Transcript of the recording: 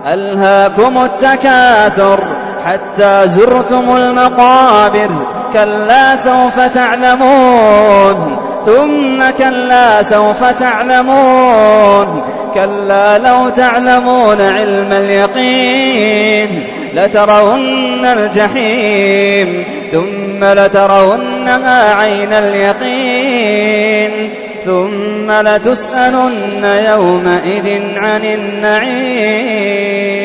ألهاكم التكاثر حتى زرتم المقابر كلا سوف تعلمون ثم كلا سوف تعلمون كلا لو تعلمون علم اليقين لترون الجحيم ثم لترونها عين اليقين ثم لتسألن يومئذ عن النعيم.